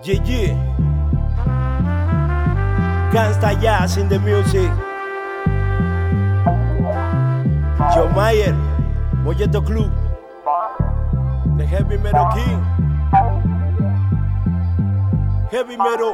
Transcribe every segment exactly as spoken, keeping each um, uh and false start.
G G Gangsta Jazz in the music. Joe Mayer, Molleto Club, The Heavy Metal King, Heavy Metal.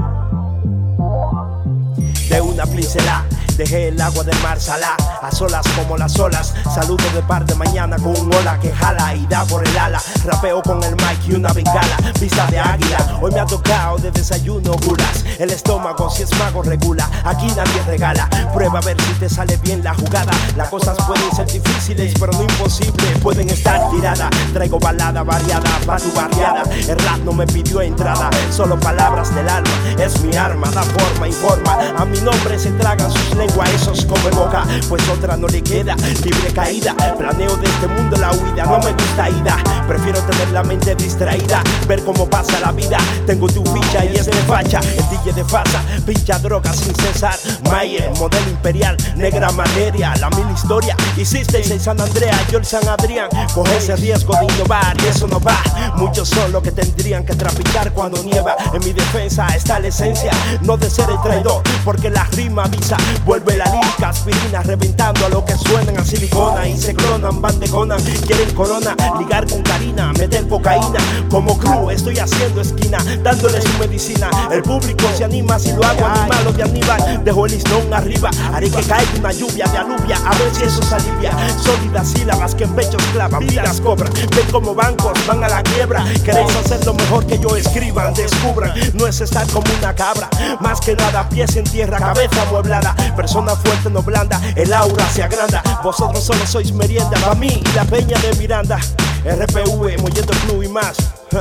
De una pincela dejé el agua del mar salá, a solas como las olas. Saludo de par de mañana con un hola que jala y da por el ala. Rapeo con el mic y una bengala, vista de águila. Hoy me ha tocado de desayuno gulas. El estómago si es mago regula, aquí nadie regala. Prueba a ver si te sale bien la jugada. Las cosas pueden ser difíciles pero no imposible, pueden estar tiradas. Traigo balada variada pa' tu barriada. El rap no me pidió entrada, solo palabras del alma. Es mi arma, da forma, informa. A mi nombre se tragan sus lengua, esos come boca, pues otra no le queda, libre caída. Planeo de este mundo la huida, no me gusta ida. Prefiero tener la mente distraída, ver cómo pasa la vida. Tengo tu ficha y es de facha, el D J de facha, pincha droga sin cesar. Mayer, modelo imperial, negra materia, la mil historia. Hiciste en San Andrea, yo el San Adrián. Coge ese riesgo de innovar y eso no va. Muchos son los que tendrían que trapicar cuando nieva. En mi defensa está la esencia, no de ser el traidor, porque la rima avisa. Vuelve la lírica, aspirina, reventando a lo que suenan a silicona y se clonan, van de Conan, quieren corona, ligar con Karina, meter cocaína. Como crew estoy haciendo esquina, dándole su medicina. El público se anima si lo hago animal de Aníbal. Dejo el listón arriba, haré que caiga una lluvia de aluvia, a ver si eso se alivia. Sólidas sílabas que en pechos clavan, vidas cobran. Ven como bancos van a la quiebra. Queréis hacer lo mejor que yo escriban, descubran. No es estar como una cabra, más que nada pies en tierra, cabeza amueblada. Persona fuerte no blanda, el aura se agranda. Vosotros solo sois merienda para mí y la peña de Miranda. R P V, Molleto Club y más.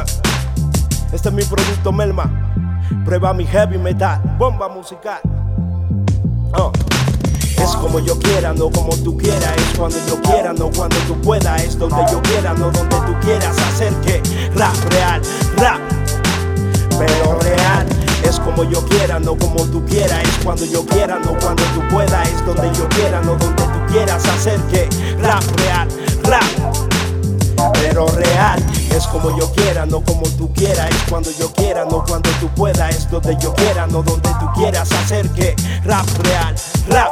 Este es mi producto Melma. Prueba mi heavy metal, bomba musical. Oh. Es como yo quiera, no como tú quieras. Es cuando yo quiera, no cuando tú puedas. Es donde yo quiera, no donde tú quieras. Hacer que rap real, rap, pero real. Es como yo quiera, no como tú quieras. Es cuando yo quiera, no cuando tú puedas. Es donde yo quiera, no donde tú quieras. Hacer que rap real, rap, pero real. Es como yo quiera, no como tú quieras. Es cuando yo quiera, no cuando tú puedas. Es donde yo quiera, no donde tú quieras. Hacer que rap real, rap,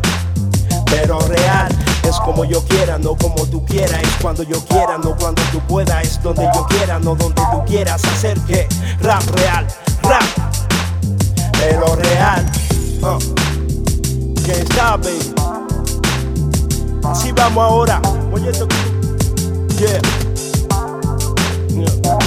pero real. Es como yo quiera, no como tú quieras. Es cuando yo quiera, no cuando tú puedas. Es donde yo quiera, no donde tú quieras. Hacer que rap real, rap, pero real. uh. Can't stop it. Así vamos ahora. Molleto Club. Yeah. Yeah.